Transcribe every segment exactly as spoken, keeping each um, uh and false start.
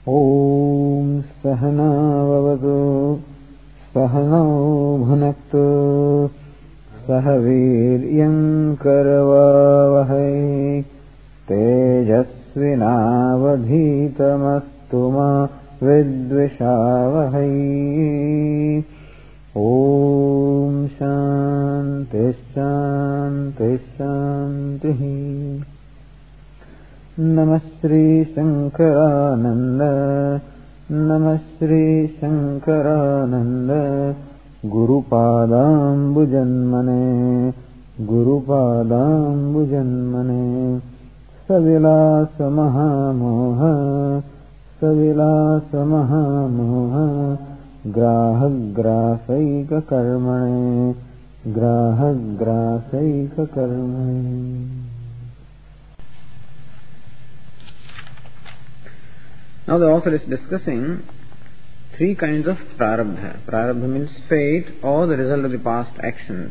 Om Sahana Vavatu Sahano Bhunaktu Sahaviryam Karavavahai Tejasvinavadhitamastu ma Vidvishavahai. Om Shanti Shanti Shanti. Namashri Shankarananda Namashri Shankarananda Gurupadambujanmane Gurupadambujanmane Savilasa Mahamoha Savilasa Mahamoha Grahagrasaika Karmane Grahagrasaika Karmane. Now the author is discussing three kinds of prarabdha. Prarabdha means fate or the result of the past actions.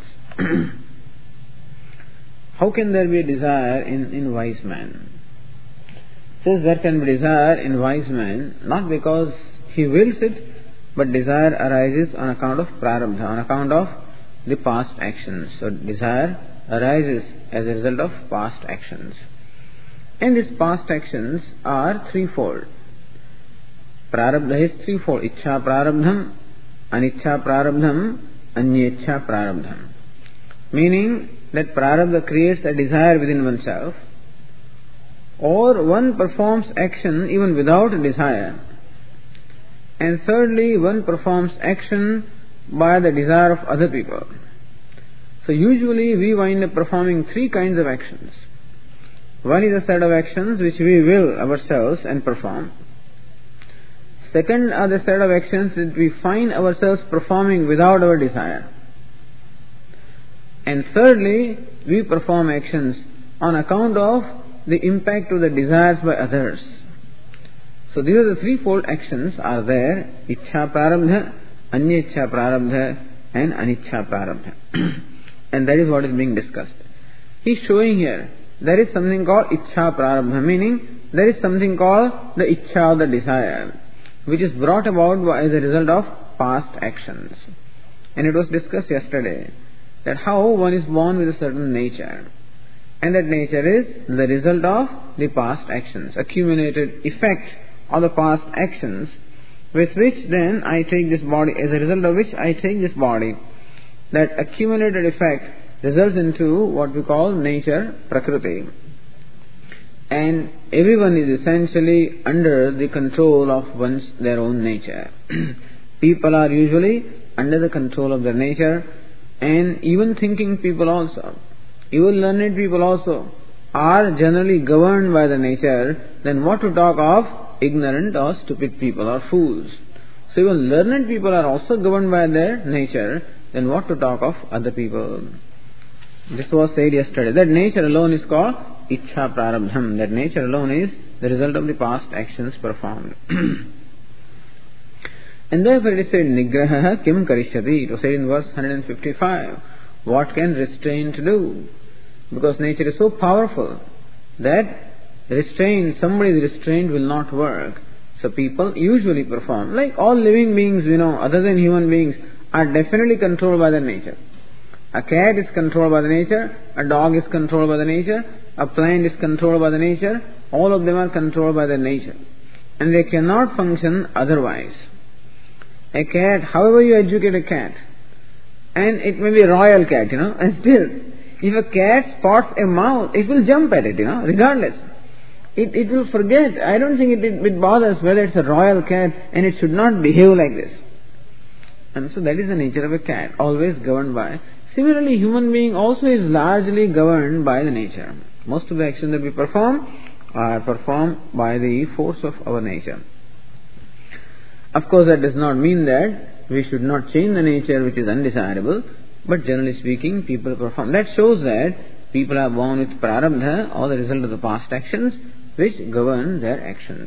How can there be a desire in, in wise man? Says there can be desire in wise man not because he wills it, but desire arises on account of prarabdha, on account of the past actions. So desire arises as a result of past actions. And these past actions are threefold. Prarabdha is threefold. Ichha prarabdham, anichha prarabdham, anyechha prarabdham. Meaning that prarabdha creates a desire within oneself, or one performs action even without a desire. And thirdly, one performs action by the desire of other people. So usually we wind up performing three kinds of actions. One is a set of actions which we will ourselves and perform. Second are the set of actions that we find ourselves performing without our desire. And thirdly, we perform actions on account of the impact of the desires by others. So these are the threefold actions are there: Ichha prarabdha, Anyechha prarabdha, and Anichha prarabdha. And that is what is being discussed. He is showing here there is something called Ichha prarabdha, meaning there is something called the Ichha, the desire, which is brought about as a result of past actions. And it was discussed yesterday that how one is born with a certain nature, and that nature is the result of the past actions, accumulated effect of the past actions, with which then I take this body, as a result of which I take this body. That accumulated effect results into what we call nature, prakriti. And everyone is essentially under the control of one's their own nature. People are usually under the control of their nature, and even thinking people also, even learned people also, are generally governed by the nature. Then what to talk of ignorant or stupid people or fools? So even learned people are also governed by their nature. Then what to talk of other people? This was said yesterday, that nature alone is called Ichha prarabdham, that nature alone is the result of the past actions performed. And therefore it is said, Nigraha kim karishyati. It was said in verse one fifty-five. What can restraint do? Because nature is so powerful that restraint, somebody's restraint will not work. So people usually perform. Like all living beings, you know, other than human beings, are definitely controlled by their nature. A cat is controlled by the nature, a dog is controlled by the nature, a plant is controlled by the nature. All of them are controlled by their nature. And they cannot function otherwise. A cat, however you educate a cat, and it may be a royal cat, you know, and still, if a cat spots a mouse, it will jump at it, you know, regardless. It it will forget. I don't think it, it, it bothers whether it's a royal cat, and it should not behave like this. And so that is the nature of a cat, always governed by. Similarly, human being also is largely governed by the nature. Most of the actions that we perform are performed by the force of our nature. Of course, that does not mean that we should not change the nature which is undesirable, but generally speaking, people perform. That shows that people are born with prarabdha, or the result of the past actions, which govern their actions.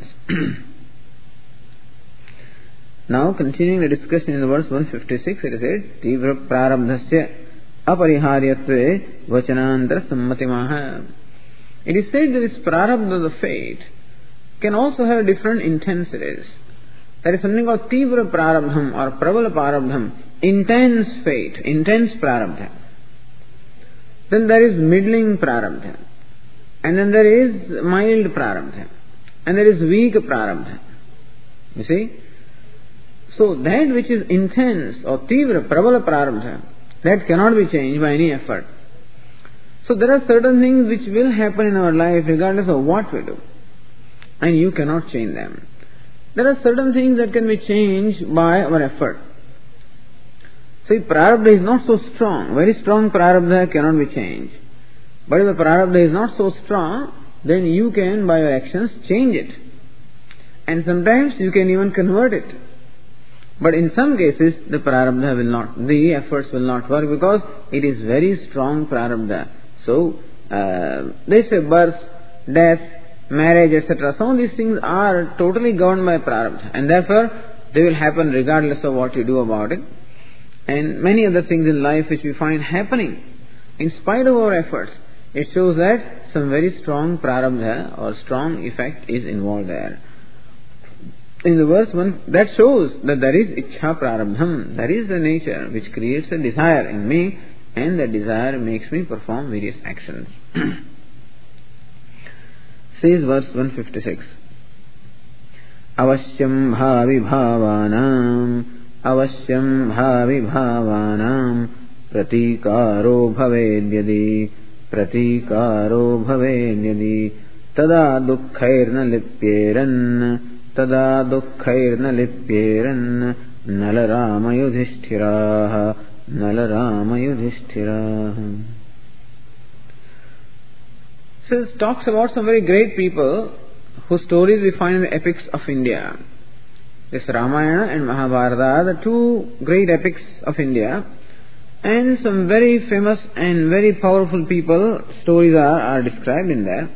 Now, continuing the discussion in the verse one fifty-six, it is said, Tivra prarabdhasya apariharyatve vachanandra sammatimaha. It is said that this prarabdha, the fate, can also have different intensities. There is something called Tivra Prarabdham or Prabala Prarabdham, intense fate, intense Prarabdha. Then there is middling Prarabdha. And then there is mild Prarabdha. And there is weak Prarabdha. You see? So that which is intense or Tivra, Prabala Prarabdha, that cannot be changed by any effort. So there are certain things which will happen in our life regardless of what we do. And you cannot change them. There are certain things that can be changed by our effort. See, Prarabdha is not so strong. Very strong Prarabdha cannot be changed. But if the Prarabdha is not so strong, then you can by your actions change it. And sometimes you can even convert it. But in some cases the Prarabdha will not, the efforts will not work because it is very strong Prarabdha. So, uh, they say birth, death, marriage, et cetera. Some of these things are totally governed by Prarabdha. And therefore, they will happen regardless of what you do about it. And many other things in life which we find happening in spite of our efforts. It shows that some very strong Prarabdha or strong effect is involved there. In the verse one, that shows that there is Ichha Prarabdham. There is a nature which creates a desire in me, and that desire makes me perform various actions. Says verse one fifty-six. Avasyam bhavi bhavanam Avasyam bhavi bhavanam Pratikaro bhavedyadi Pratikaro bhavedyadi Tada dukkhairna lipyeran Tada dukkhairna lipyeran Nalarama yudhishthiraha Nalarama yudhishthiraha. So this talks about some very great people whose stories we find in the epics of India. This Ramayana and Mahabharata are the two great epics of India, and some very famous and very powerful people stories are, are described in there.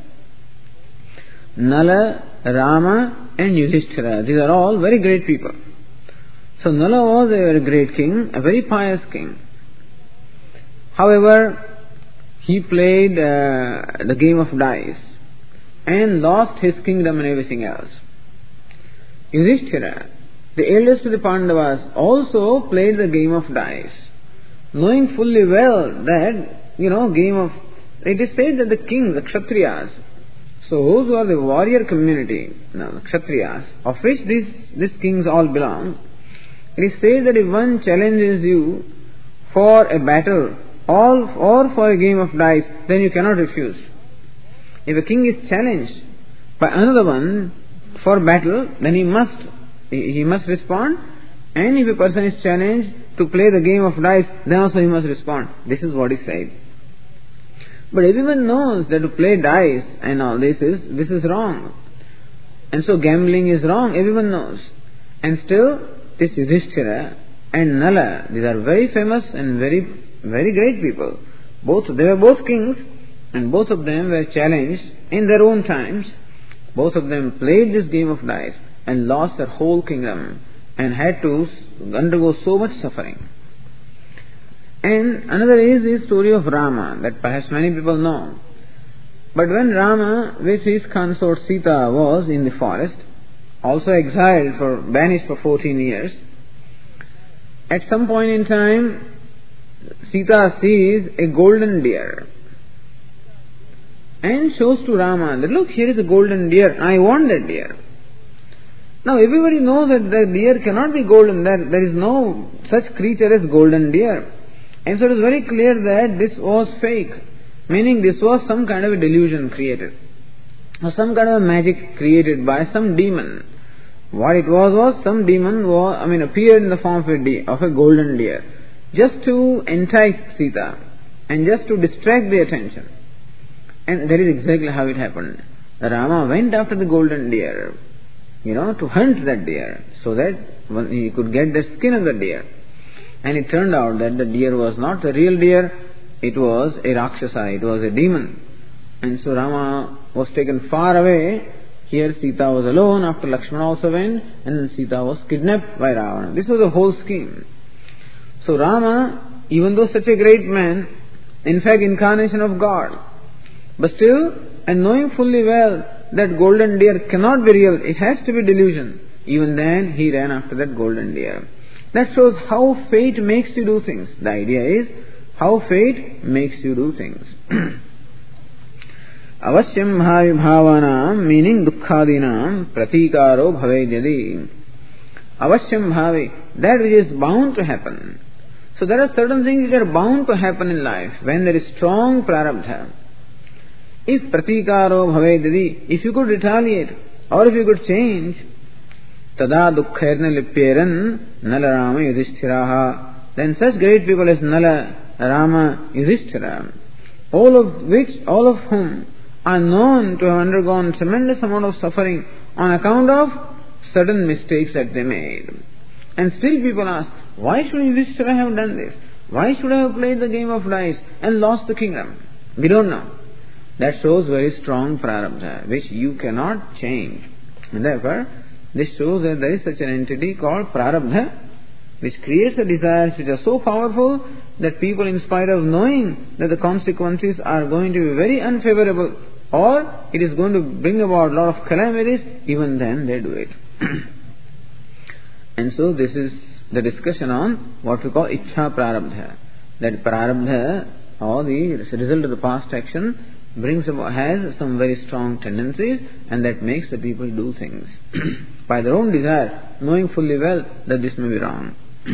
Nala, Rama and Yudhishthira, these are all very great people. So Nala was a very great king, a very pious king. However, he played uh, the game of dice and lost his kingdom and everything else. Yudhishthira, the eldest of the Pandavas, also played the game of dice, knowing fully well that, you know, game of, it is said that the king, the Kshatriyas, so those who are the warrior community, now the Kshatriyas, of which these, these kings all belong, it is said that if one challenges you for a battle or, or for a game of dice, then you cannot refuse. If a king is challenged by another one for battle, then he must, he, he must respond. And if a person is challenged to play the game of dice, then also he must respond. This is what is said. But everyone knows that to play dice and all this is, this is wrong. And so gambling is wrong, everyone knows. And still, this Yudhishthira and Nala, these are very famous and very, very great people. Both, they were both kings, and both of them were challenged in their own times. Both of them played this game of dice and lost their whole kingdom and had to undergo so much suffering. And another is the story of Rama, that perhaps many people know. But when Rama with his consort Sita was in the forest, also exiled for, banished for fourteen years, at some point in time, Sita sees a golden deer and shows to Rama that, look, here is a golden deer, I want that deer. Now everybody knows that the deer cannot be golden, there, there is no such creature as golden deer. And so it is very clear that this was fake, meaning this was some kind of a delusion created, or some kind of a magic created by some demon. What it was was some demon was, I mean, appeared in the form of a, de- of a golden deer, just to entice Sita and just to distract the attention. And that is exactly how it happened. Rama went after the golden deer, you know, to hunt that deer, so that he could get the skin of the deer. And it turned out that the deer was not a real deer, it was a Rakshasa, it was a demon. And so Rama was taken far away. Here Sita was alone after Lakshmana also went, and then Sita was kidnapped by Ravana. This was the whole scheme. So Rama, even though such a great man, in fact incarnation of God, but still, and knowing fully well that golden deer cannot be real, it has to be delusion. Even then, he ran after that golden deer. That shows how fate makes you do things. The idea is how fate makes you do things. Avasyam bhavi bhavanam, meaning dukkhadinam, pratikaro bhavedyadi. Avasyam bhavi, that which is bound to happen. So there are certain things which are bound to happen in life when there is strong prarabdha. If pratikaro bhavedyadi, if you could retaliate or if you could change, tada dukkhairna lipyeran nala rama yudhishthiraha, then such great people as Nala, Rama, Yudhishthira, all of which, all of whom are known to have undergone tremendous amount of suffering on account of certain mistakes that they made. And still people ask, why should Yudhishthira have done this? Why should I have played the game of dice and lost the kingdom? We don't know. That shows very strong prarabdha, which you cannot change. And therefore, this shows that there is such an entity called prarabdha, which creates the desires which are so powerful that people, in spite of knowing that the consequences are going to be very unfavorable or it is going to bring about a lot of calamities, even then they do it. And so this is the discussion on what we call Ichha Prarabdha. That Prarabdha, or the result of the past action, brings about, has some very strong tendencies, and that makes the people do things by their own desire, knowing fully well that this may be wrong.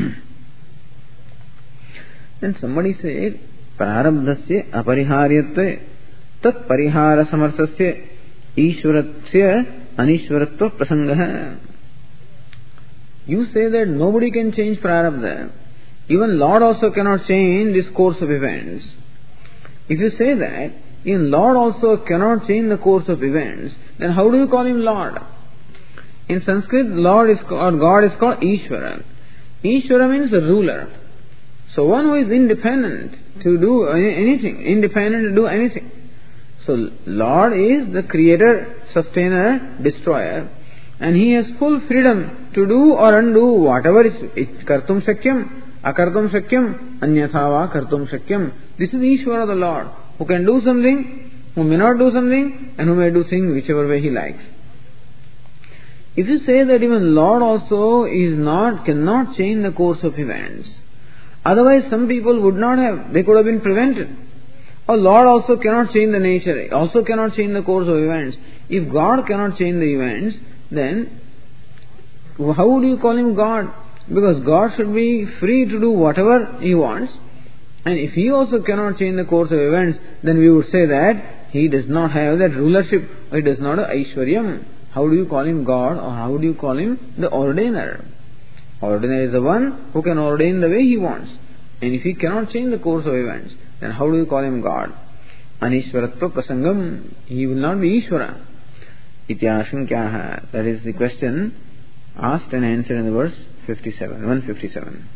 Then somebody said, Prarabdhasya apariharyatve tat parihara samarthasya ishvaratsya anishvaratva prasangaha. You say that nobody can change Prarabdha. Even Lord also cannot change this course of events. If you say that, even Lord also cannot change the course of events, then how do you call him Lord? In Sanskrit, Lord is called, God is called Ishvara. Ishvara means a ruler. So one who is independent to do anything, independent to do anything. So Lord is the creator, sustainer, destroyer, and he has full freedom to do or undo whatever is kartum shakyam, akartum shakyam, anyatha kartum shakyam. This is Ishvara, the Lord, who can do something, who may not do something, and who may do things whichever way he likes. If you say that even Lord also is not, cannot change the course of events, otherwise some people would not have, they could have been prevented. Or Lord also cannot change the nature, also cannot change the course of events. If God cannot change the events, then how would you call him God? Because God should be free to do whatever he wants. And if he also cannot change the course of events, then we would say that he does not have that rulership, or he does not have Aishwaryam. How do you call him God, or how do you call him the ordainer? Ordainer is the one who can ordain the way he wants. And if he cannot change the course of events, then how do you call him God? Anishwaratva prasangam, he will not be Ishvara. Ityashankyaha, that is the question asked and answered in the verse fifty-seven, one fifty-seven.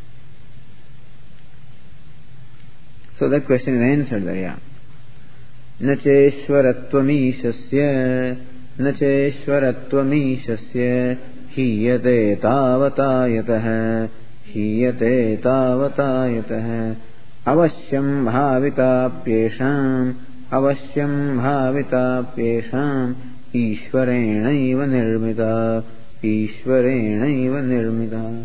So that question is answered there, yeah. Nacheshwarattvamishasya Nacheshwarattvamishasya hiyate tavatayatah hiyate tavatayatah avasyam bhavitapyesham avasyam bhavitapyesham ishvarenaiva nirmita ishvarenaiva nirmita.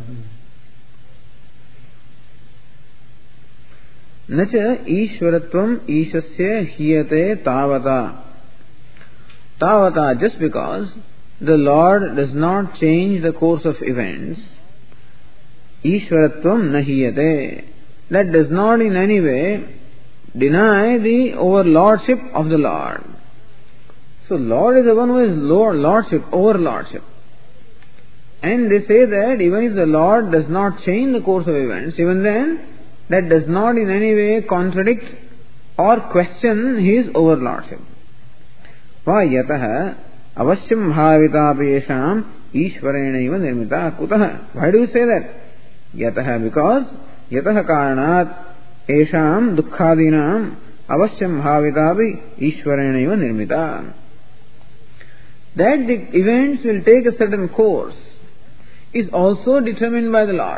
Nacha ishvaratvam ishasya hiyate tavata. Tavata, just because the Lord does not change the course of events, ishvaratvam nahiyate, that does not in any way deny the overlordship of the Lord. So Lord is the one who is Lord, lordship, overlordship. And they say that even if the Lord does not change the course of events, even then that does not in any way contradict or question his overlordship. Why yataha avasyam bhavitapyesham ishvarenaiva nirmita kutaha. Why do you say that? Yataha, because yataha karanat esham dukkhadinam avasyam bhavitapi ishvarenaiva nirmita. That the events will take a certain course is also determined by the Lord.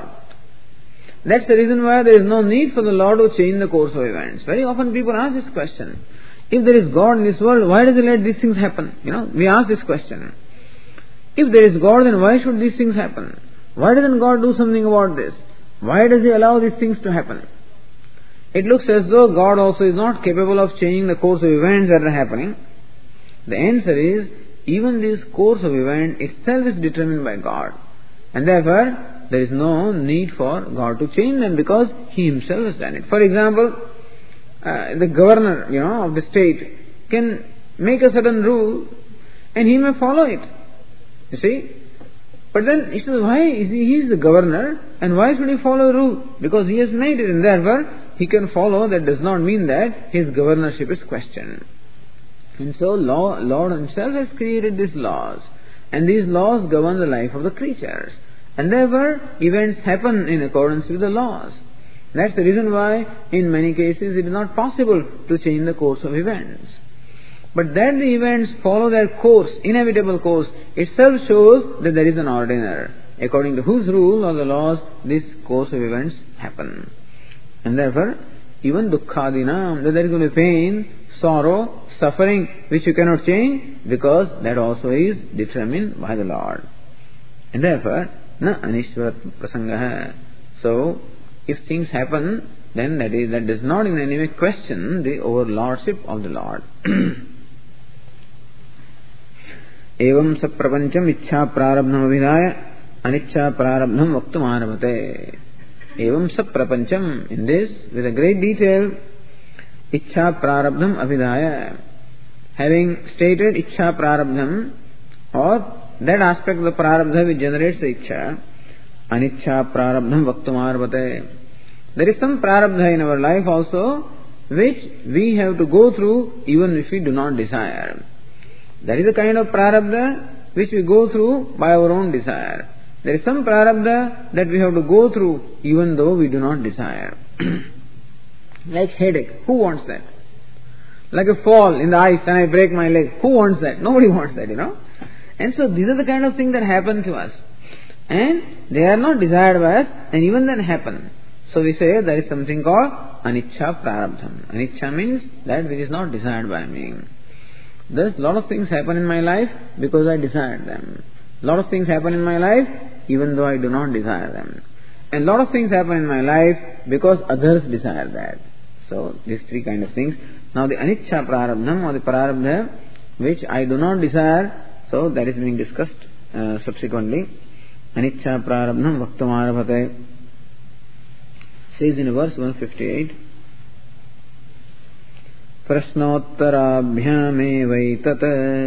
That's the reason why there is no need for the Lord to change the course of events. Very often people ask this question. If there is God in this world, why does He let these things happen? You know, we ask this question. If there is God, then why should these things happen? Why doesn't God do something about this? Why does He allow these things to happen? It looks as though God also is not capable of changing the course of events that are happening. The answer is, even this course of event itself is determined by God. And therefore, there is no need for God to change them because He Himself has done it. For example, uh, the governor, you know, of the state can make a certain rule and he may follow it. You see? But then he says, why is he, he is the governor and why should he follow a rule? Because he has made it and therefore he can follow. That does not mean that his governorship is questioned. And so law, Lord Himself has created these laws. And these laws govern the life of the creatures. And therefore events happen in accordance with the laws. That's the reason why in many cases it is not possible to change the course of events. But that the events follow their course, inevitable course, itself shows that there is an ordiner, according to whose rule or the laws this course of events happen. And therefore, even dukkhadinam, that there is going to be pain, sorrow, suffering, which you cannot change, because that also is determined by the Lord. And therefore, na anishwarat prasangaha. So, if things happen, then that is that does not in any way question the overlordship of the Lord. एवं स प्रपंचम इच्छा प्रारब्धम अभिधाय अनिच्छा प्रारब्धम वक्तुम आरभते. एवं स प्रपंचम, in this with a great detail, इच्छा प्रारब्धम अभिधाय, having stated इच्छा प्रारब्धम or that aspect of the prarabdha which generates the ichcha, aniccha prarabdham vaktum arvate. There is some prarabdha in our life also which we have to go through even if we do not desire. That is a kind of prarabdha which we go through by our own desire. There is some prarabdha that we have to go through even though we do not desire. Like headache, who wants that? Like a fall in the ice and I break my leg, who wants that? Nobody wants that, you know. And so these are the kind of things that happen to us. And they are not desired by us and even then happen. So we say there is something called aniccha prarabdham. Aniccha means that which is not desired by me. Thus, a lot of things happen in my life because I desired them. A lot of things happen in my life even though I do not desire them. And a lot of things happen in my life because others desire that. So, these three kind of things. Now, the aniccha prarabdham or the prarabdha which I do not desire, so that is being discussed uh, subsequently. Aniccha prarabdham vaktam arabhate. Says in verse one fifty-eight. प्रश्नोत्तराभ्यामेवैतत्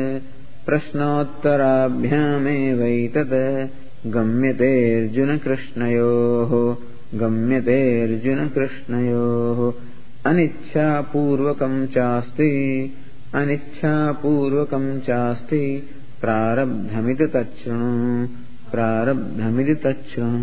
प्रश्नोत्तराभ्यामेवैतत् गम्यते अर्जुन कृष्णयोः गम्यते अर्जुन कृष्णयोः अनिच्छापूर्वकं चास्ति अनिच्छापूर्वकं चास्ति प्रारब्धमिति तच्छृणु प्रारब्धमिति तच्छृणु.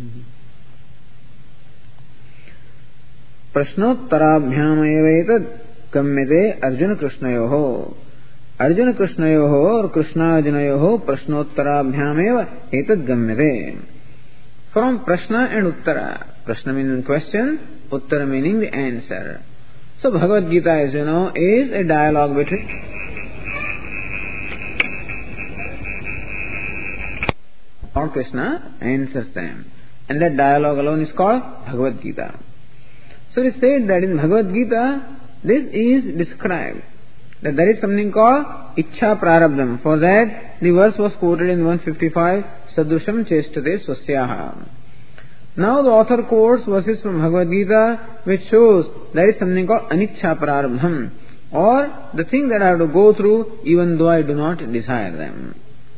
प्रश्नोत्तराभ्यामेवैतत् गम्यते अर्जुन कृष्णयोः. अर्जुन कृष्णयोः और कृष्णार्जुनयोः प्रश्नोत्तराभ्यामेव एतद् गम्यते. From prashna and uttara. Prashna meaning question, uttara meaning the answer. So Bhagavad Gita, as you know, is a dialogue between Lord Krishna answers them. And that dialogue alone is called Bhagavad Gita. So it is said that in Bhagavad Gita, this is described, that there is something called Ichcha Prarabdham. For that, the verse was quoted in one fifty-five, Sadrusham Chestate Swasyaha. Now the author quotes verses from Bhagavad Gita which shows there is something called Aniccha Prarabdham, or the things that I have to go through even though I do not desire them.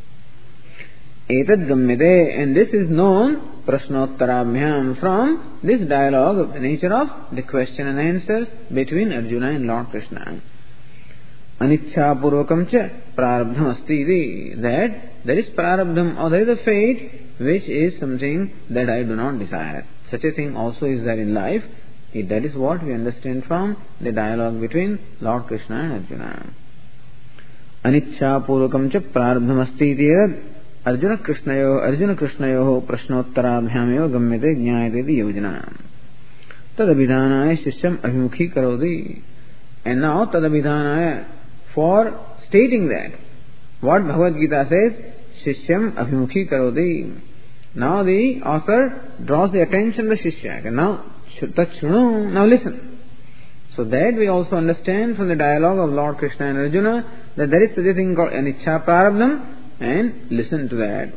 Etad Gammyate, and this is known Prashnottarabhyam, from this dialogue of the nature of the question and answers between Arjuna and Lord Krishna. Aniccha purvakam cha prarabdham asti, that there is prarabdham or there is a fate which is something that I do not desire. Such a thing also is there in life. That is what we understand from the dialogue between Lord Krishna and Arjuna. Aniccha purvakam cha prarabdham asti Arjuna Krishnayo Arjuna Krishnayo Prashnottarabhyameva Gammyate Jnayate Yojana. Tad abhidhanaya shishyam abhimukhi karodi. And now tadabhidhanaya, for stating that, what Bhagavad Gita says, Shishyam abhimukhi karodi. Now the author draws the attention of the Shishya. And now, tachunu, now listen. So that we also understand from the dialogue of Lord Krishna and Arjuna that there is such a thing called anicca prarabdham, and listen to that.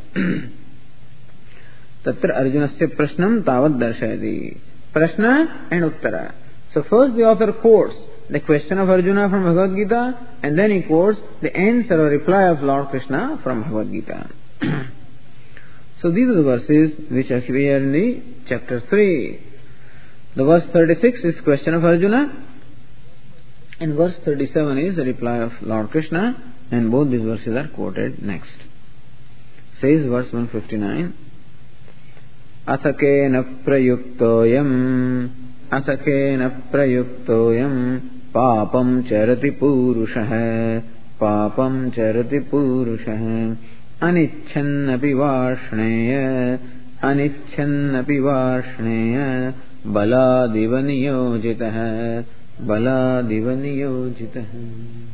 Tatra Arjunasya prashnam tavad darshayati. Prashna and uttara. So first the author quotes the question of Arjuna from Bhagavad Gita, and then he quotes the answer or reply of Lord Krishna from Bhagavad Gita. So these are the verses which are here in the chapter three. The verse thirty-six is question of Arjuna, and verse thirty-seven is the reply of Lord Krishna, and both these verses are quoted next. Says verse one fifty-nine, Athakena prayuktoyam, Athakena prayuktoyam, Papam charati purushah, Papam charati purushah, Anichannapi varshneya, Anichannapi varshneya, Baladiva niyojitah, Baladiva niyojitah.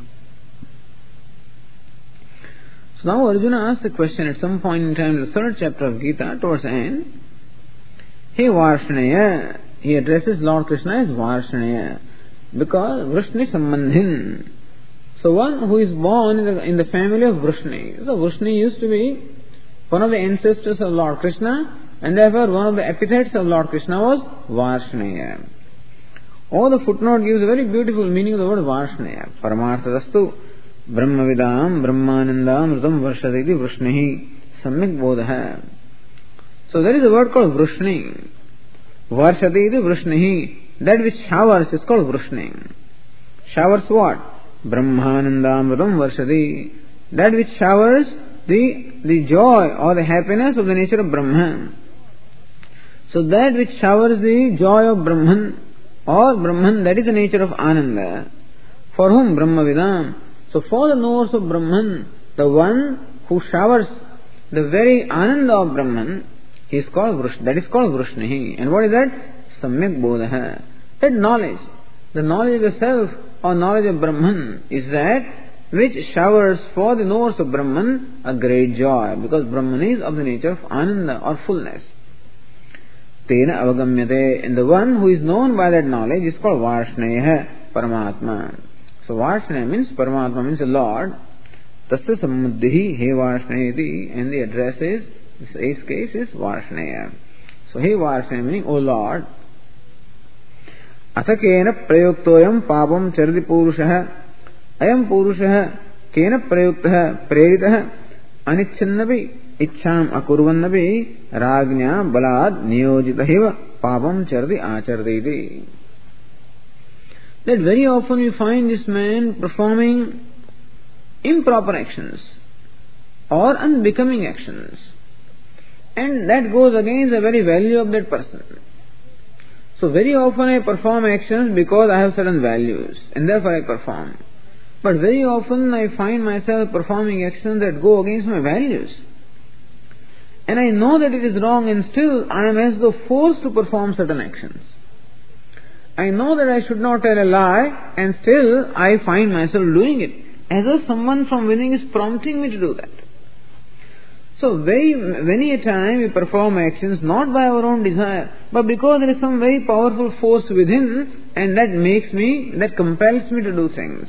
So now Arjuna asks a question at some point in time in the third chapter of Gita, towards the end. Hey Varshneya, he addresses Lord Krishna as Varshneya, because Vrishni Sambandhin. So one who is born in the, in the family of Vrishni. So Vrishni used to be one of the ancestors of Lord Krishna, and therefore one of the epithets of Lord Krishna was Varshneya. Oh, the footnote gives a very beautiful meaning of the word Varshneya. Paramarthadastu Brahmavidam Brahmanandam Rudam Varshaditi Vrishnihi Samyak Bodha. So there is a word called Vrishni. Varshaditi Vrishnihi. That which showers is called Vrishni. Showers what? Brahmanandam Rudam Varshadi. That which showers the, the joy or the happiness of the nature of Brahman. So that which showers the joy of Brahman or Brahman, that is the nature of Ananda. For whom? Brahmavidam. So for the knowers of Brahman, the one who showers the very Ananda of Brahman, he is called Vrish. That is called Vrishnihi. And what is that? Samyak Bodha. That knowledge, the knowledge of the self or knowledge of Brahman is that which showers for the knowers of Brahman a great joy, because Brahman is of the nature of Ananda or fullness. Tena avagamyate, and the one who is known by that knowledge is called Varshneya, Paramatma. So Varshneya means Paramatma, means the Lord. Tasya sammuddhihi he Varshneya, and the address is, this eighth case is Varshneya. So he Varshneya meaning, O Lord. Athakena prayuktoyam papam chardi purushah, ayam purushah kena prayuktah preritah anichannabi ichham akurvannabi ragnya balad niyojitahiva papam chardi achardeiti. That very often we find this man performing improper actions or unbecoming actions, and that goes against the very value of that person. So very often I perform actions because I have certain values, and therefore I perform. But very often I find myself performing actions that go against my values. And I know that it is wrong, and still I am as though forced to perform certain actions. I know that I should not tell a lie, and still I find myself doing it, as though someone from within is prompting me to do that. So very many a time we perform actions not by our own desire, but because there is some very powerful force within, and that makes me, that compels me to do things.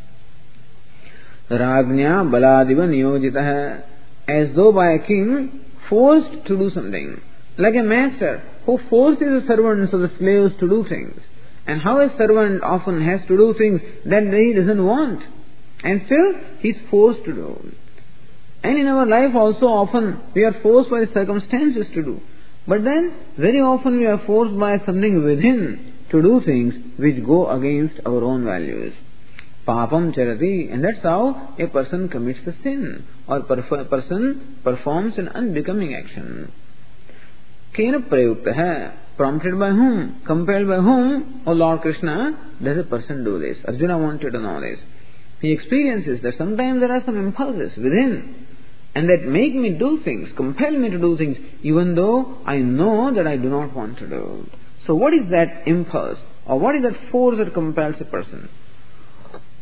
Ragnya baladiva niyojitah, as though by a king forced to do something. Like a master who forces the servants or the slaves to do things. And how a servant often has to do things that he doesn't want, and still he is forced to do. And in our life also often we are forced by circumstances to do. But then very often we are forced by something within to do things which go against our own values. Papam charati, and that's how a person commits a sin, or a person performs an unbecoming action. Kena prayuktaha, prompted by whom? Compelled by whom? O Lord Krishna, does a person do this? Arjuna wanted to know this. He experiences that sometimes there are some impulses within, and that make me do things, compel me to do things, even though I know that I do not want to do. So what is that impulse? Or what is that force that compels a person?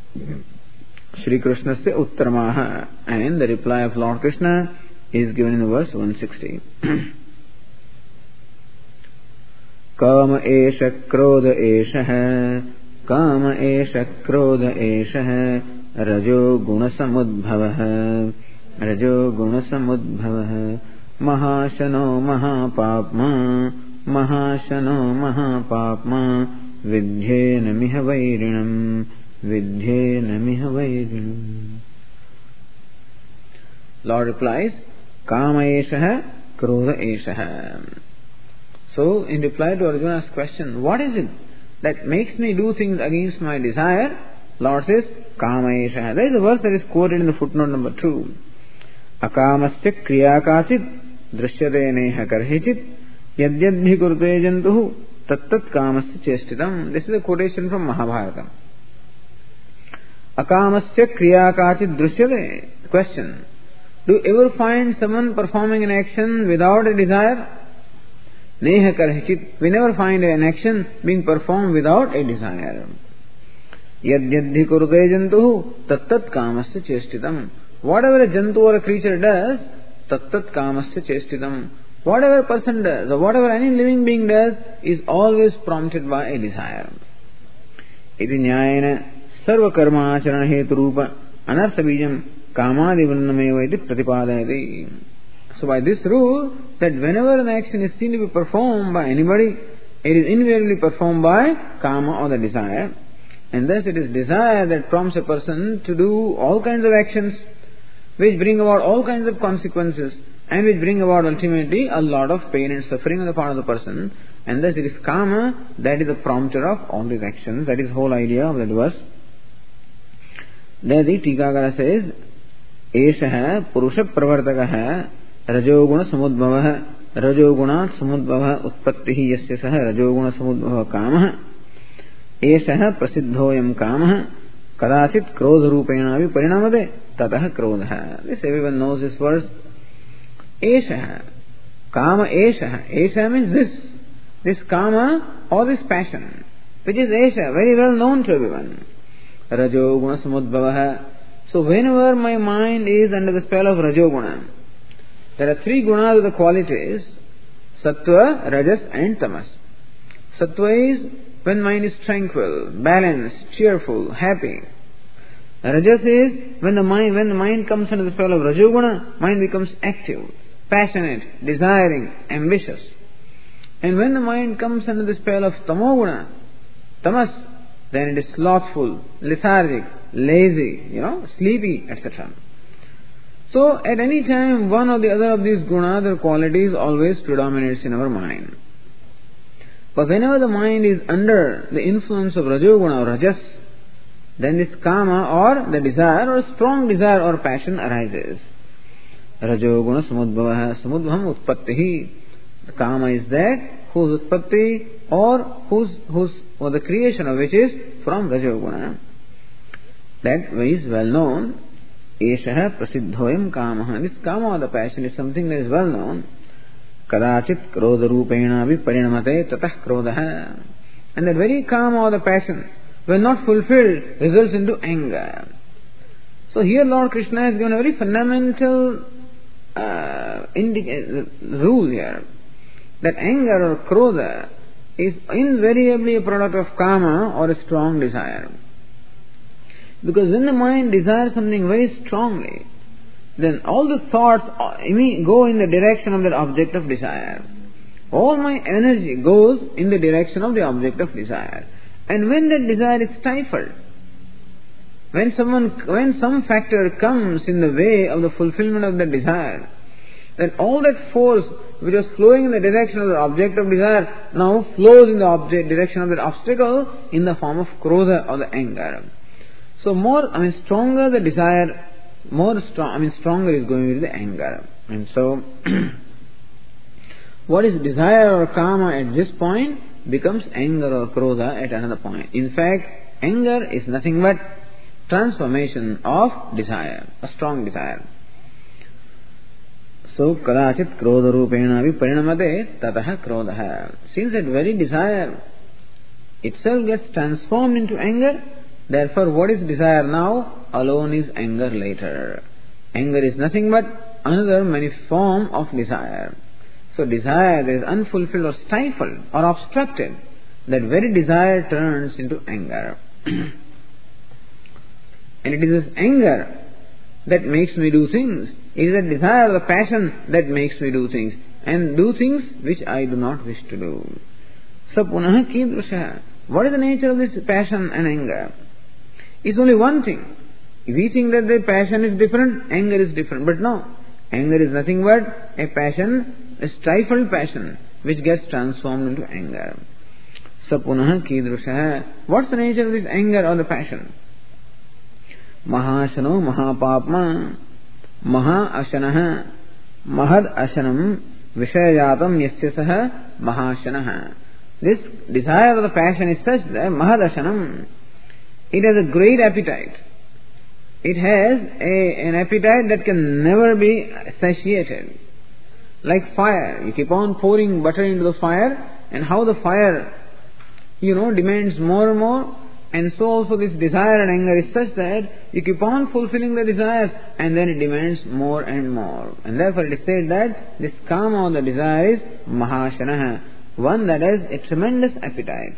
Shri Krishnasya Uttaramaha. And the reply of Lord Krishna is given in verse one sixty. Kama esha krodha esha Kama esha krodha esha Rajo guna samudbhava Rajo guna samudbhava Mahashano mahapapma Mahashano mahapapma Vidhyena miha vairinam Vidhyena miha vairinam. Lord replies, Kama esha krodha esha. So, in reply to Arjuna's question, what is it that makes me do things against my desire? Lord says, Kama esha. There is a verse that is quoted in the footnote number two. Akamasya kriyakachit drishyate neha karhichit yadyadhi kurte jantuhu tattat kamasya chestitam. This is a quotation from Mahabharata. Akamasya kriyakachit drishyate. Question. Do you ever find someone performing an action without a desire? Neha karhichit. We never find an action being performed without a desire. Yadyadhi kurte jantuhu tattat kamasya chestitam. Whatever a jantu or a creature does, tattat kamasya chestitam. Whatever a person does, or whatever any living being does, is always prompted by a desire. Iti nyayena sarva karma acharana hetu rupa anartha bijam kamadi vannameva iti pratipadayati. So by this rule, that whenever an action is seen to be performed by anybody, it is invariably performed by kama or the desire. And thus it is desire that prompts a person to do all kinds of actions which bring about all kinds of consequences and which bring about ultimately a lot of pain and suffering on the part of the person. And thus it is kama that is the prompter of all these actions. That is the whole idea of that verse. There the Tikakara says, Eshaha Purusha Pravartakaha Rajoguna Samudbhavaha Rajoguna Samudbhava Utpattihi Yasya Saha Rajoguna Samudbhava Kamaha Eshaha Prasiddhoyam Kamaha Kadachit Krodha Rupenavi Parinamade Tataha Krodha. This everyone knows this verse. Eshaha Kama Eshaha. Esha means this. This Kama or this passion, which is Esha, very well known to everyone. Rajoguna Samudbhavaha. So whenever my mind is under the spell of Rajoguna, there are three gunas of the qualities, Sattva, Rajas and Tamas. Sattva is when mind is tranquil, balanced, cheerful, happy. Rajas is when the mind, when the mind comes under the spell of Rajoguna, mind becomes active, passionate, desiring, ambitious. And when the mind comes under the spell of Tamoguna, Tamas, then it is slothful, lethargic, lazy, you know, sleepy, et cetera. So, at any time, one or the other of these gunas or qualities always predominates in our mind. But whenever the mind is under the influence of Rajoguna or Rajas, then this Kama or the desire or strong desire or passion arises. Rajoguna samudbhavaha samudbhavam utpattihi. The Kama is that whose utpatti or whose, whose, or the creation of which is from Rajoguna. That is well known. Eshaha prasiddhoyam kamaha. This kama or the passion is something that is well known. Kadachit krodha rupenavi parinamate tatah krodha. And that very kama or the passion, when not fulfilled, results into anger. So here Lord Krishna has given a very fundamental uh, indica- rule here. That anger or krodha is invariably a product of kama or a strong desire. Because when the mind desires something very strongly, then all the thoughts go in the direction of that object of desire. All my energy goes in the direction of the object of desire. And when that desire is stifled, when someone, when some factor comes in the way of the fulfillment of that desire, then all that force which was flowing in the direction of the object of desire now flows in the object direction of that obstacle in the form of krodha or the anger. So more, I mean, stronger the desire, more strong, I mean, stronger is going to be the anger. And so, what is desire or kama at this point becomes anger or krodha at another point. In fact, anger is nothing but transformation of desire, a strong desire. So, kadachit krodha rupena viparinamate tataha krodha. Since that very desire itself gets transformed into anger, Therefore, what is desire now alone is anger later. Anger is nothing but another many form of desire. So desire that is unfulfilled or stifled or obstructed, that very desire turns into anger. And it is this anger that makes me do things. It is the desire, the passion that makes me do things. And do things which I do not wish to do. So punaha kidrusha. What is the nature of this passion and anger? It's only one thing. We think that the passion is different, anger is different. But no. Anger is nothing but a passion, a stifled passion, which gets transformed into anger. So punaha kidrusha. What's the nature of this anger or the passion? Mahashano mahapapma maha ashanaha mahad ashanam vishayatam yasya saha mahashanaha. This desire of the passion is such that mahad ashanam, it has a great appetite. It has a, an appetite that can never be satiated. Like fire, you keep on pouring butter into the fire, and how the fire, you know, demands more and more. And so also this desire and anger is such that you keep on fulfilling the desires and then it demands more and more. And therefore it is said that this kama or the desire is mahashanaha, one that has a tremendous appetite.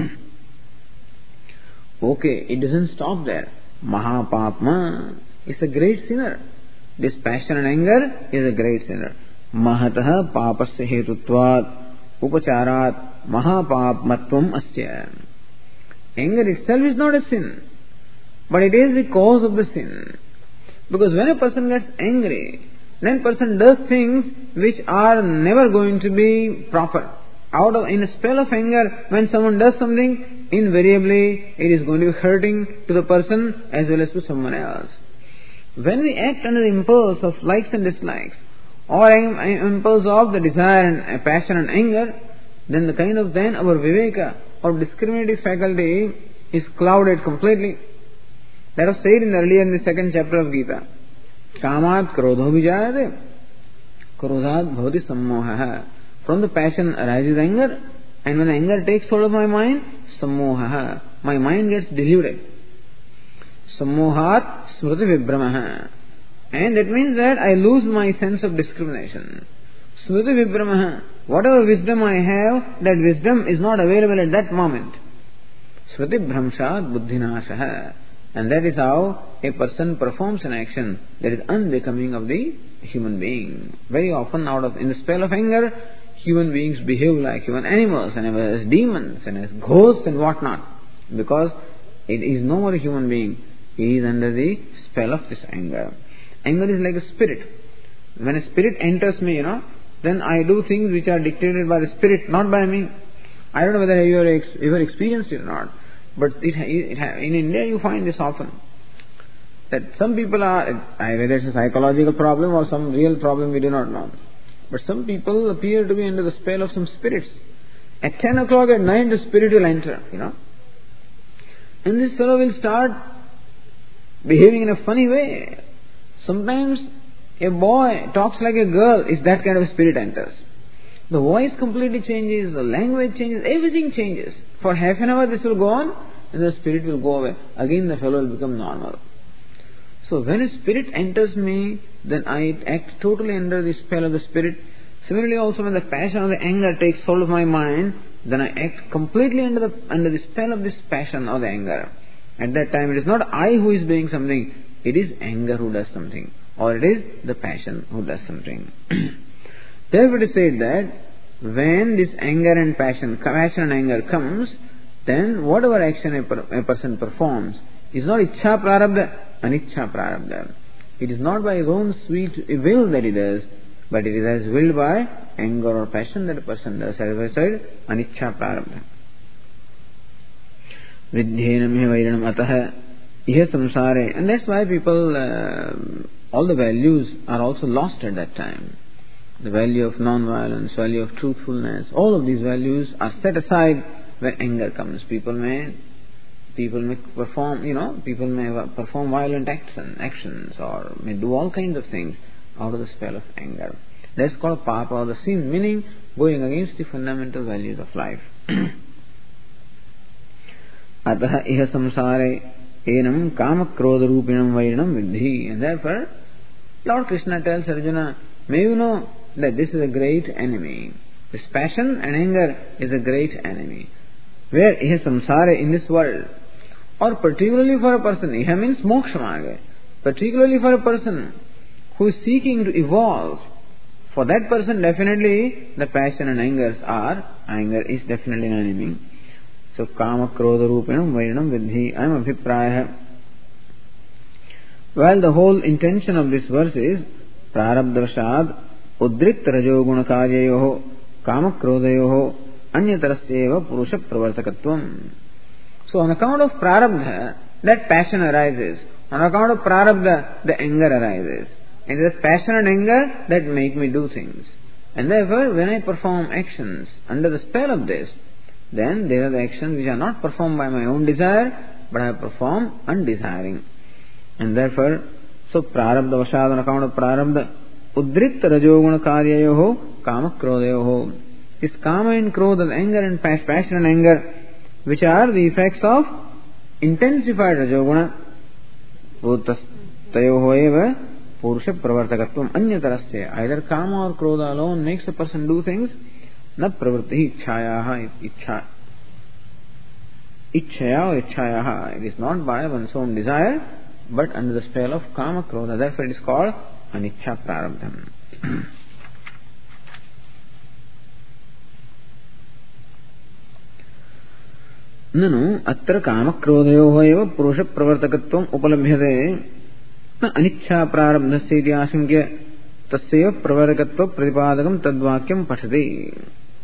Okay, it doesn't stop there. Mahapapma is a great sinner. This passion and anger is a great sinner. Mahataha papasya hetutvat upacharat mahapapmatvam asya. Anger itself is not a sin, but it is the cause of the sin. Because when a person gets angry, then person does things which are never going to be proper. Out of, in a spell of anger, when someone does something, invariably it is going to be hurting to the person as well as to someone else. When we act under the impulse of likes and dislikes, or impulse of the desire and passion and anger, then the kind of then our viveka or discriminative faculty is clouded completely. That was said in earlier in the second chapter of Gita. Kamat krodho vijayate krodhat bhavati sammohaha. From the passion arises anger, and when anger takes hold of my mind, sammohaha, my mind gets deluded. Sammohat smriti vibhramaha. And that means that I lose my sense of discrimination. Smriti vibhramaha. Whatever wisdom I have, that wisdom is not available at that moment. Smriti bhramshat buddhinashaha. And that is how a person performs an action that is unbecoming of the human being. Very often out of, in the spell of anger, human beings behave like human animals and as demons and as ghosts and whatnot. Because it is no more a human being. He is under the spell of this anger. Anger is like a spirit. When a spirit enters me, you know, then I do things which are dictated by the spirit, not by me. I don't know whether you have ever experienced it or not, but it, it, in India you find this often. That some people are, whether it's a psychological problem or some real problem, we do not know. But some people appear to be under the spell of some spirits. At ten o'clock at night the spirit will enter, you know. And this fellow will start behaving in a funny way. Sometimes a boy talks like a girl if that kind of spirit enters. The voice completely changes, the language changes, everything changes. For half an hour this will go on and the spirit will go away. Again the fellow will become normal. So when a spirit enters me, then I act totally under the spell of the spirit. Similarly also when the passion or the anger takes hold of my mind, then I act completely under the under the spell of this passion or the anger. At that time it is not I who is doing something, it is anger who does something. Or it is the passion who does something. Therefore it is said that when this anger and passion, passion and anger comes, then whatever action a, per, a person performs is not ichha prarabdha, anichha prarabdha. It is not by his own sweet will that he does, but it is as willed by anger or passion that a person does. As I said, anichha prarabdha. Vidhyena miha vairanam ataha iha samsare. And that's why people, uh, all the values are also lost at that time. The value of non-violence, value of truthfulness, all of these values are set aside when anger comes. People may, people may perform, you know, people may perform violent action, actions or may do all kinds of things out of the spell of anger. That's called papa or the sin, meaning going against the fundamental values of life. Ataha iha samsare enam kama krodha rupinam vairinam vidhi. And therefore, Lord Krishna tells Arjuna, may you know that this is a great enemy. This passion and anger is a great enemy. Where iha samsare, in this world, or particularly for a person, iha means moksha marga, particularly for a person who is seeking to evolve, for that person definitely the passion and angers are, anger is definitely an enemy. So kama krodha rupinam vairinam vidhi, I am abhipraya. Well, the whole intention of this verse is prarabdavashad udrikt rajoguna karyayoho kama krodhayoho anyatarasya purusha pravartakatvam. So on account of prarabdha, that passion arises. On account of prarabdha, the anger arises. And it is passion and anger that make me do things. And therefore, when I perform actions under the spell of this, then there are the actions which are not performed by my own desire, but I perform undesiring. And therefore, so prarabdha vashad, on account of prarabdha, udritta rajoguna karyayoho kama krodhayoho. This kama and krodha, anger and passion and anger, which are the effects of intensified rajoguna, tayoho eva purusha pravartakatvam anyatarasya. Either kama or krodha alone makes a person do things, na pravritti ichchayaha ichcha. Ichchaya or ichchayaha. It is not by one's own desire, but under the spell of kama krodha. Therefore it is called aniccha prarabdham. Nanu atra kama krodhayoho eva purusha pravartakatvam upalabhyate na aniccha prarabdhasya iti ashankya tasya pravartakatva pratipadakam tadvakyam pathati.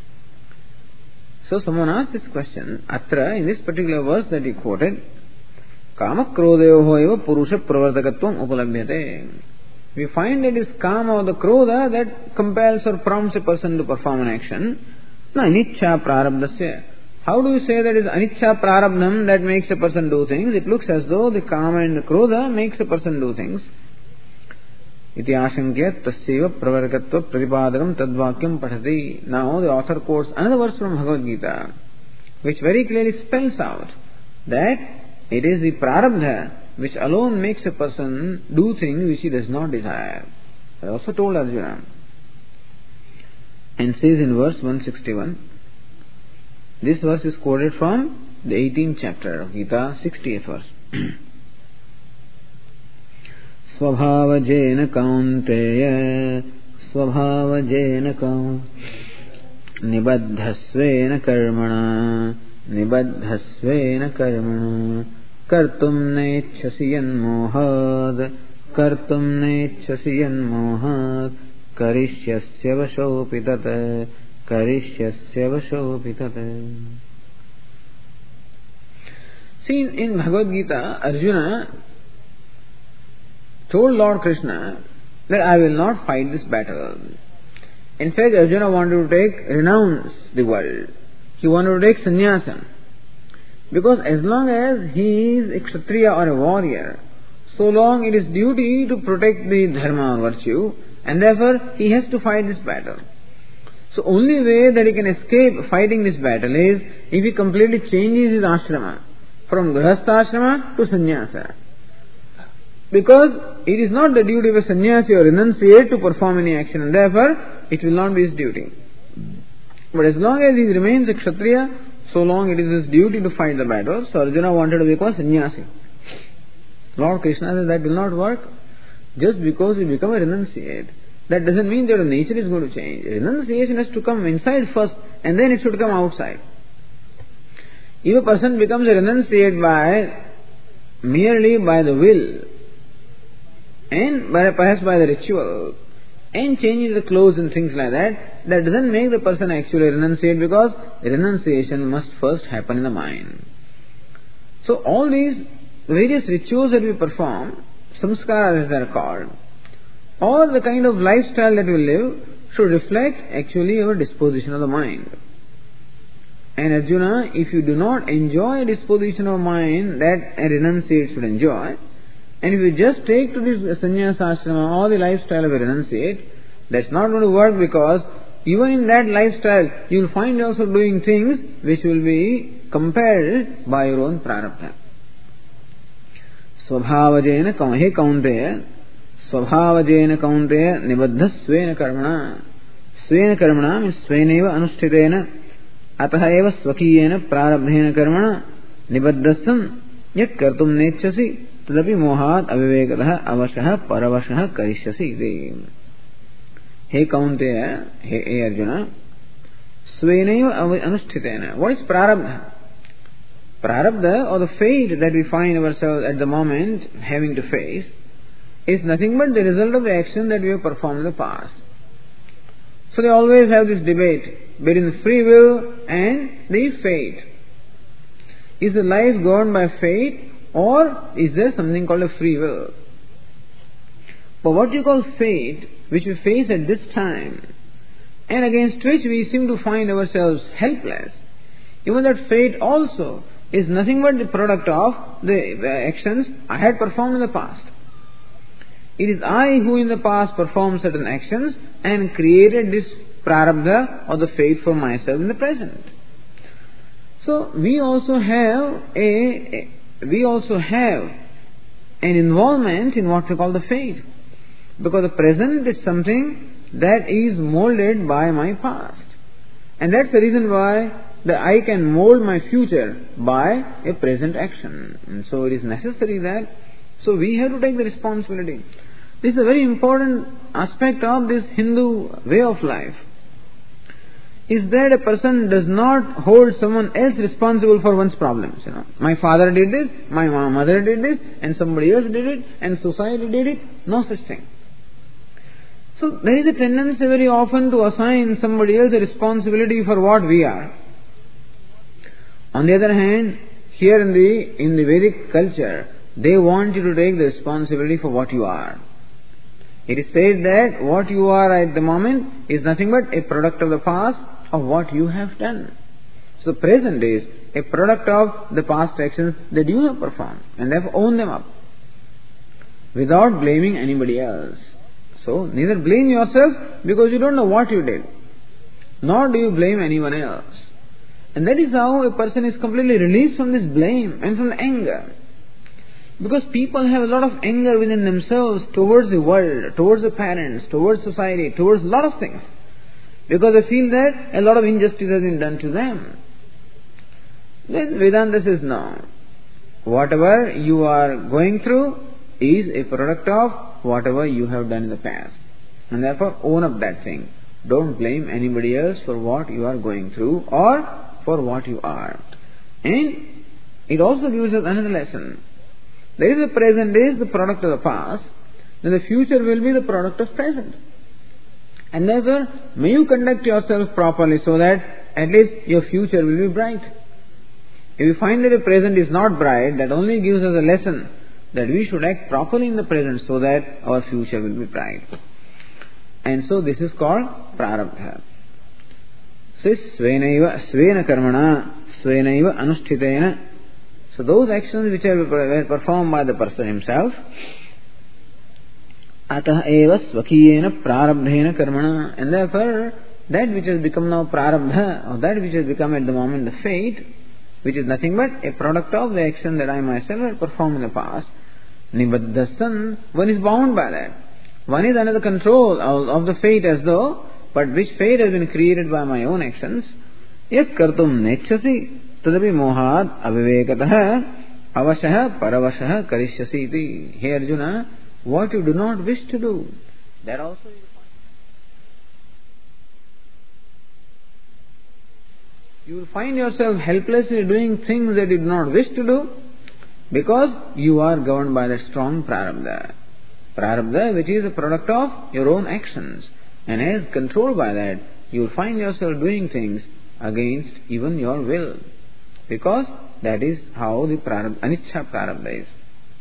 So someone asked this question, atra, in this particular verse that he quoted, kama krodhayoho eva purusha pravartakatvam upalabhyate. We find that it is kama or the krodha that compels or prompts a person to perform an action. Na aniccha prarabdhasya. How do you say that it is aniccha prarabdham that makes a person do things? It looks as though the kama and the krodha makes a person do things. Iti ashankya tasyeva pravartakatva pratipadakam tadvakyam pathati. Now the author quotes another verse from Bhagavad Gita, which very clearly spells out that it is the prarabdha which alone makes a person do things which he does not desire. I also told Arjuna. And says in verse one sixty-one, this verse is quoted from the eighteenth chapter of Gita, sixtieth verse. Svabhavajena kaunteya svabhavajena kaun nibaddhasvena karmana nibaddhasvena karmana kartum nechasi yanmohad kartum nechasi yanmohad karishyasya vashopitat karishyasya vashopitat. See, in Bhagavad Gita, Arjuna told Lord Krishna that I will not fight this battle. In fact, Arjuna wanted to take, renounce the world. He wanted to take sannyasa. Because as long as he is a kshatriya or a warrior, so long it is duty to protect the dharma or virtue, and therefore he has to fight this battle. So only way that he can escape fighting this battle is if he completely changes his ashrama from grihastha ashrama to sannyasa. Because it is not the duty of a sannyasi or renunciate to perform any action, and therefore it will not be his duty. But as long as he remains a kshatriya, so long it is his duty to fight the battle. So Arjuna wanted to become sannyasi. Lord Krishna says that will not work. Just because you become a renunciate, that doesn't mean that your nature is going to change. Renunciation has to come inside first, and then it should come outside. If a person becomes a renunciate by merely by the will, and by, perhaps by the ritual, and changes the clothes and things like that, that doesn't make the person actually renunciate, because renunciation must first happen in the mind. So all these various rituals that we perform, samskaras as they are called, or the kind of lifestyle that we live, should reflect actually our disposition of the mind. And Arjuna, if you do not enjoy a disposition of mind that a renunciate should enjoy, and if you just take to this sannyasa ashrama or the lifestyle of a renunciate, that's not going to work, because even in that lifestyle you will find also doing things which will be compelled by your own prarabdha. Swabhavajena he kaunteya, swabhavajena kaunteya nibaddha svena karmana. Svena karmana means sveneva anusthitena ataha eva swakiyena prarabdhena karmana nibaddhasam yat kartum nechasi tadapi mohat avivekatah avashah paravashah karishyasi. He kaunteya, he Arjuna, sveneva anusthitena. What is prarabdha? Prarabdha, or the fate that we find ourselves at the moment having to face, is nothing but the result of the action that we have performed in the past. So they always have this debate between free will and the fate. Is the life governed by fate, or is there something called a free will? But what you call fate, which we face at this time, and against which we seem to find ourselves helpless, even that fate also is nothing but the product of the actions I had performed in the past. It is I who in the past performed certain actions and created this prarabdha or the fate for myself in the present. So we also have a, a we also have an involvement in what we call the fate, because the present is something that is molded by my past, and that's the reason why that I can mold my future by a present action. And so it is necessary that, so we have to take the responsibility. This is a very important aspect of this Hindu way of life, is that a person does not hold someone else responsible for one's problems. You know, my father did this, my mother did this, and somebody else did it, and society did it. No such thing. So there is a tendency very often to assign somebody else a responsibility for what we are. On the other hand, here in the in the Vedic culture, they want you to take the responsibility for what you are. It is said that what you are at the moment is nothing but a product of the past of what you have done. So the present is a product of the past actions that you have performed, and therefore own them up without blaming anybody else. So neither blame yourself because you don't know what you did, nor do you blame anyone else. And that is how a person is completely released from this blame and from anger. Because people have a lot of anger within themselves towards the world, towards the parents, towards society, towards a lot of things. Because they feel that a lot of injustice has been done to them. Then Vedanta says no. Whatever you are going through is a product of whatever you have done in the past. And therefore own up that thing. Don't blame anybody else for what you are going through or for what you are. And it also gives us another lesson. There is the present is the product of the past, then the future will be the product of present. And therefore, may you conduct yourself properly so that at least your future will be bright. If you find that the present is not bright, that only gives us a lesson that we should act properly in the present so that our future will be bright. And so this is called prarabdha. So svenaiva, svena karmana, svenaiva anusthitena. So those actions which are performed by the person himself, atah eva swakiyena prarabdhena karmana, and therefore that which has become now prarabdha, or that which has become at the moment the fate, which is nothing but a product of the action that I myself have performed in the past, nibaddhasan, one is bound by that. One is under the control of, of the fate as though, but which fate has been created by my own actions. Yat kartum nechasi tadapi mohat avivekatah avashah paravashah karishyasi iti. Hey Arjuna, what you do not wish to do, that also you find. You will find yourself helplessly doing things that you do not wish to do because you are governed by that strong prarabdha. Prarabdha, which is a product of your own actions. And as controlled by that, you will find yourself doing things against even your will. Because that is how the prarabdha, aniccha prarabdha is.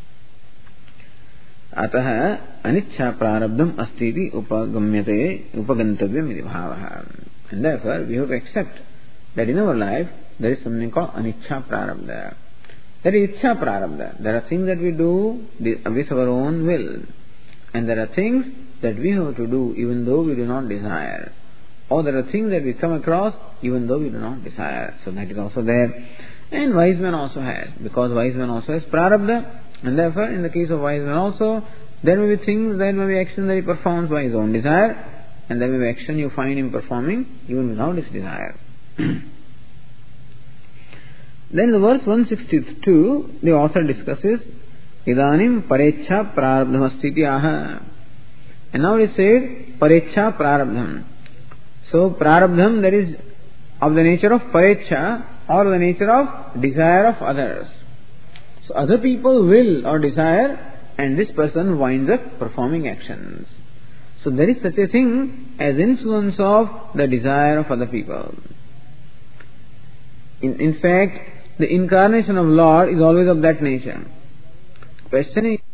Ataha aniccha prarabdham astiti upagamyate upagantavyam iti bhavaha. And therefore, we have to accept that in our life, there is something called aniccha prarabdha. That is ichcha prarabdha. There are things that we do with our own will. And there are things that we have to do even though we do not desire. Or there are things that we come across even though we do not desire. So that is also there. And wise man also has, because wise man also has prarabdha, and therefore in the case of wise man also, there may be things, there may be action that he performs by his own desire, and there may be action you find him performing even without his desire. Then in the verse one sixty-two, the author discusses Idanim parecha prarabdhamasthiti aha. And now he said parecha prarabdham. So prarabdham, that is of the nature of parecha, or the nature of desire of others. So other people will or desire, and this person winds up performing actions. So there is such a thing as influence of the desire of other people. In, in fact, the incarnation of Lord is always of that nature. Question is,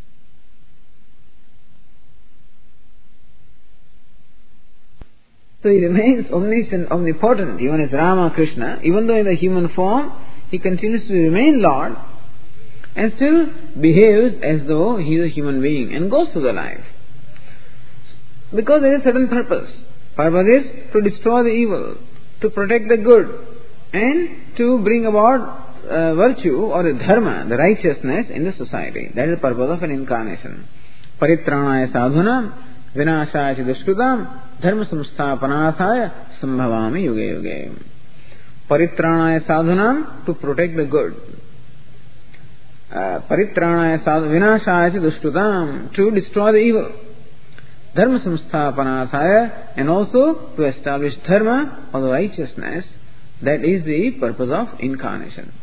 so he remains omniscient, omnipotent, even as Rama, Krishna, even though in the human form, he continues to remain Lord, and still behaves as though he is a human being, and goes through the life. Because there is a certain purpose. Purpose is to destroy the evil, to protect the good, and to bring about uh, virtue or the dharma, the righteousness in the society. That is the purpose of an incarnation. Paritranaya sadhunam vinashaya dushkrutam dharma samsthapanāthaya sambhavami yuge yuge. Paritranaya sadhunam, to protect the good. Uh, Paritranaya sadhunam vinashaya dushkrutam, to destroy the evil. Dharma samsthapanāthaya, and also to establish dharma or the righteousness. That is the purpose of incarnation.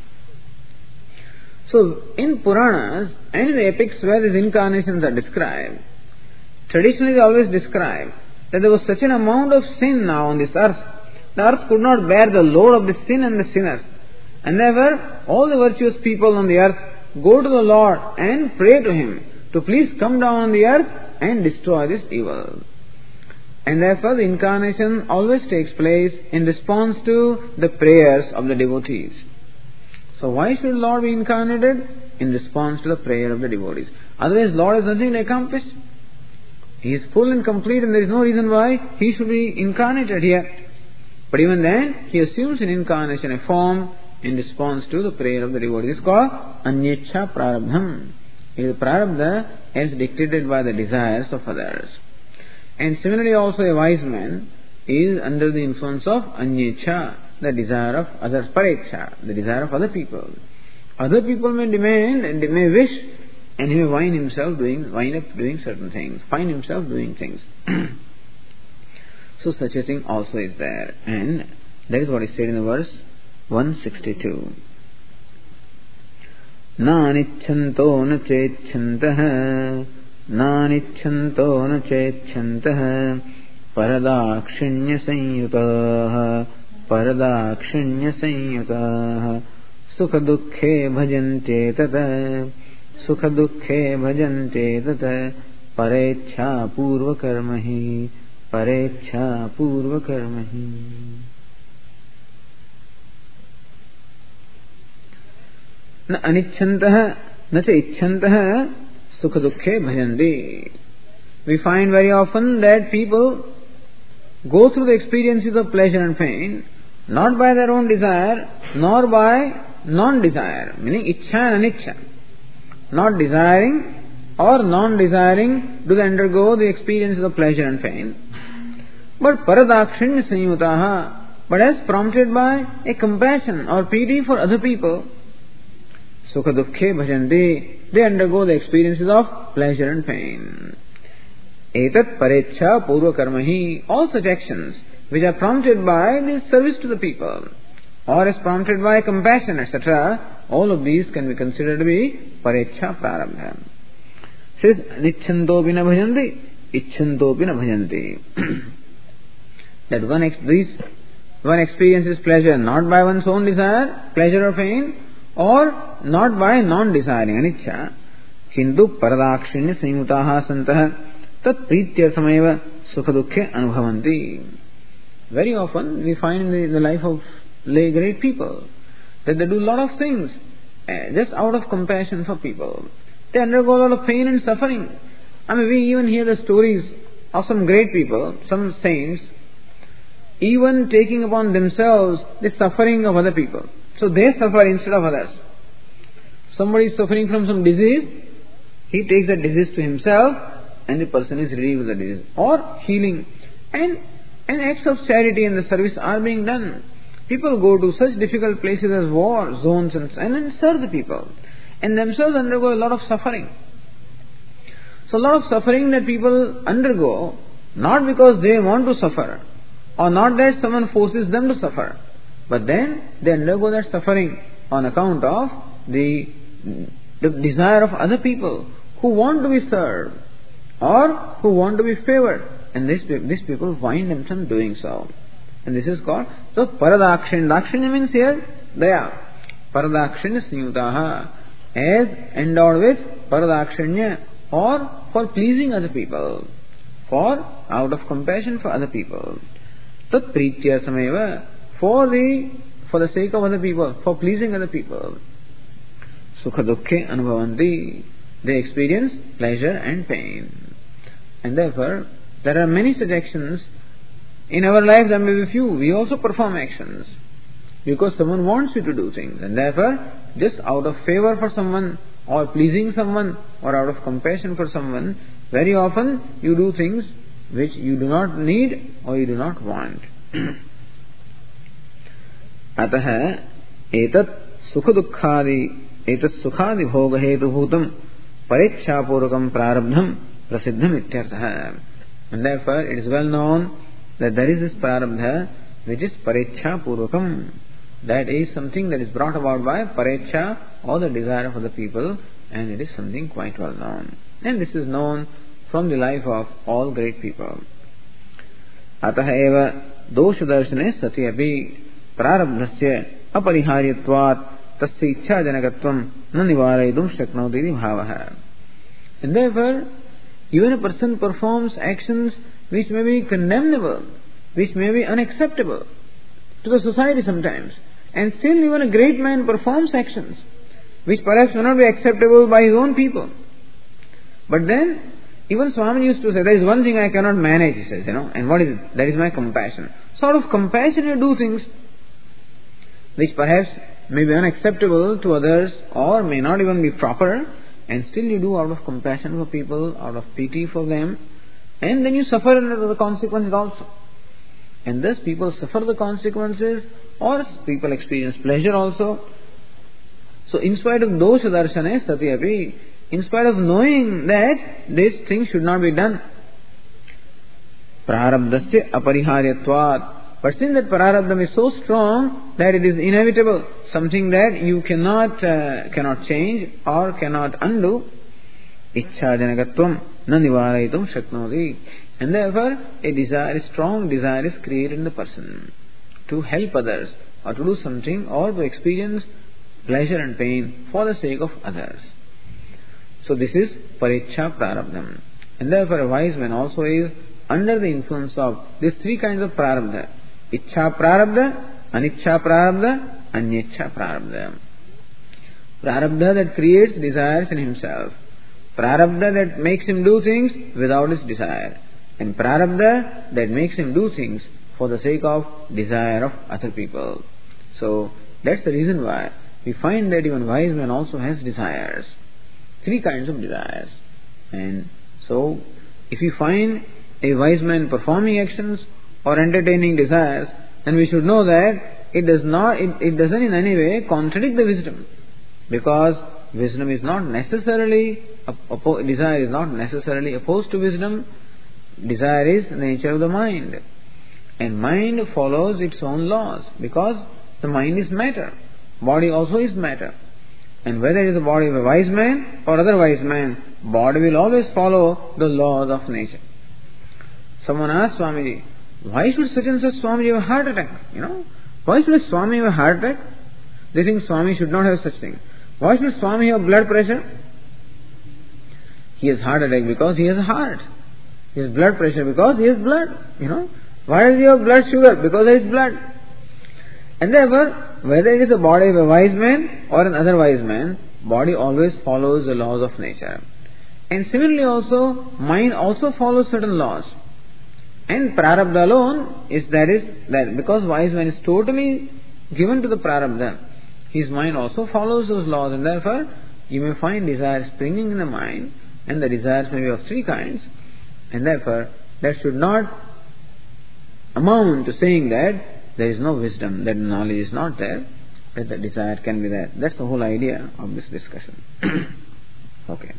So, in Puranas and in the epics where these incarnations are described, traditionally they always describe that there was such an amount of sin now on this earth, the earth could not bear the load of the sin and the sinners. And therefore, all the virtuous people on the earth go to the Lord and pray to Him to please come down on the earth and destroy this evil. And therefore the incarnation always takes place in response to the prayers of the devotees. So why should Lord be incarnated? In response to the prayer of the devotees. Otherwise Lord has nothing to accomplish. He is full and complete, and there is no reason why He should be incarnated here. But even then, He assumes in incarnation a form in response to the prayer of the devotees. It is called Anyecha Prarabdham. It is Prarabdha as dictated by the desires of others. And similarly also a wise man is under the influence of Anyecha, the desire of others, Parecha, the desire of other people. Other people may demand and they may wish, and he may wind himself doing, wind up doing certain things, find himself doing things. So such a thing also is there. And that is what is said in the verse one sixty-two. Nanichanto na chechantaha Nanichanto na chechantaha Paradakshinya sanyutaha Paradakshinya sanyutaha Sukha dukkhe bhajante tata Sukha dukkhe bhajante tata Parecha purva karmahi Parecha purva karmahi. Na anichantaha na cha icchantaha sukha dukkhe bhajanti. We find very often that people go through the experiences of pleasure and pain not by their own desire nor by non-desire, meaning ichcha and aniccha. Not desiring or non-desiring do they undergo the experiences of pleasure and pain, but paradakshinya sanyutaha, but as prompted by a compassion or pity for other people. Sukha dukkhe bhajanti, they undergo the experiences of pleasure and pain. Etat parecha purva karmahi, all such actions which are prompted by the service to the people or as prompted by compassion, et cetera, all of these can be considered to be parecha prarabdha. Says nichantopi na bhajanti, icchantopi na bhajanti. That one ex- these one experiences pleasure not by one's own desire, pleasure or pain, or not by non-desiring, aniccha, kintu paradakshinya sanyutaha santaha tat prityarthameva sukha dukkhe anubhavanti. Very often we find in the, in the life of lay great people that they do a lot of things uh, just out of compassion for people. They undergo a lot of pain and suffering. I mean, we even hear the stories of some great people, some saints, even taking upon themselves the suffering of other people. So they suffer instead of others. Somebody is suffering from some disease, he takes the disease to himself and the person is relieved of the disease. Or healing. And, and acts of charity and the service are being done. People go to such difficult places as war zones and, and then serve the people. And themselves undergo a lot of suffering. So a lot of suffering that people undergo, not because they want to suffer, or not that someone forces them to suffer, but then they undergo that suffering on account of the, the desire of other people who want to be served or who want to be favored. And these, these people find themselves doing so. And this is called, so Paradakshinya. Dakshinya means here, Daya. Paradakshinya Snyutaha. As endowed with Paradakshinya, or for pleasing other people, for out of compassion for other people. Tat pritya sameva, for the for the sake of other people, for pleasing other people. Sukha dukkhe anubhavanti, they experience pleasure and pain. And therefore, there are many such actions. In our life there may be few. We also perform actions because someone wants you to do things, and therefore, just out of favor for someone, or pleasing someone, or out of compassion for someone, very often you do things which you do not need or you do not want. Ataha etat sukha dukkhadi etat sukhadi bhoga hetu bhutam parechapurukam prarabdham prasiddham ityartha. And therefore it is well known that there is this prarabdha which is parecha purukam. That is something that is brought about by parecha, or the desire of other people, and it is something quite well known. And this is known from the life of all great people. Ataha eva dosha darshane sati api prarabdhasya apariharyatvat tasya ichha janakatvam na nivarayidum shaknoti bhavaha. And therefore, even a person performs actions which may be condemnable, which may be unacceptable to the society sometimes. And still even a great man performs actions which perhaps may not be acceptable by his own people. But then, even Swami used to say, there is one thing I cannot manage, he says, you know, and what is it? That is my compassion. So out of compassion you do things which perhaps may be unacceptable to others or may not even be proper, and still you do out of compassion for people, out of pity for them, and then you suffer under the consequences also. And thus people suffer the consequences, or people experience pleasure also. So in spite of dosha darshane sati api, in spite of knowing that this thing should not be done, prarabdasya apariharyatvat, but since that prarabdham is so strong that it is inevitable, something that you cannot uh, cannot change or cannot undo, ichha janakatvam na nivarayitum shaknoti. And therefore, a desire, a strong desire is created in the person to help others, or to do something, or to experience pleasure and pain for the sake of others. So this is parecha prarabdham. And therefore, a wise man also is under the influence of these three kinds of prarabdha: ichha prarabdha, anichha prarabdha, anyecha prarabdha. Prarabdha that creates desires in himself, prarabdha that makes him do things without his desire, and prarabdha that makes him do things for the sake of desire of other people. So that's the reason why we find that even wise man also has desires. Three kinds of desires. And so if we find a wise man performing actions or entertaining desires, then we should know that it does not it, it doesn't in any way contradict the wisdom. Because wisdom is not necessarily oppo- desire is not necessarily opposed to wisdom. Desire is the nature of the mind. And mind follows its own laws, because the mind is matter. Body also is matter. And whether it is the body of a wise man or other wise man, body will always follow the laws of nature. Someone asked Swamiji, why should such and such Swamiji have a heart attack? You know, why should a Swami have a heart attack? They think Swami should not have such thing. Why should Swami have blood pressure? He has heart attack because he has a heart. He has blood pressure because he has blood. You know, why does he have blood sugar? Because there is blood. And therefore, whether it is the body of a wise man or an other wise man, body always follows the laws of nature. And similarly also, mind also follows certain laws. And prarabdha alone is that is that because wise man is totally given to the prarabdha, his mind also follows those laws, and therefore you may find desires springing in the mind, and the desires may be of three kinds, and therefore that should not amount to saying that there is no wisdom, that knowledge is not there, that the desire can be there. That's the whole idea of this discussion. Okay.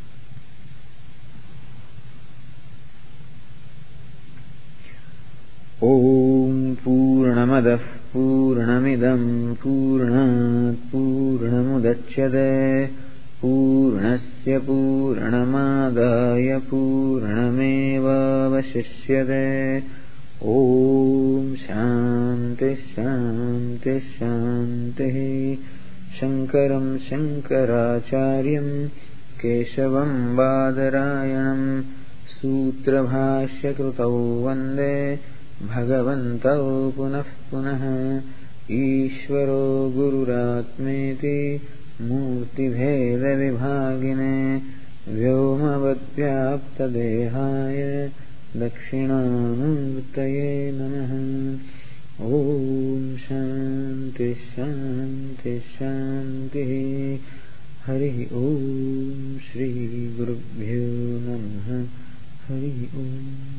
Om Purnamadah Purnamidam Purnat Purnamudachyate Purnasya Purnamadaya Purnameva Vashishyate. Om Shanti Shanti Shanti. Shankaram Shankaracharyam Keshavam Badarayanam Sutra Bhashya Krutau Vande Bhagavantau Punah Punah. Ishvaro Gururatmeti Murti Bheda Vibhagine Vyomavadvyapta Dehaya Dakshinamurtaye Namaha. Om Shanti Shanti Shanti. Hari Om Shri Gurubhyo Namaha. Hari Om.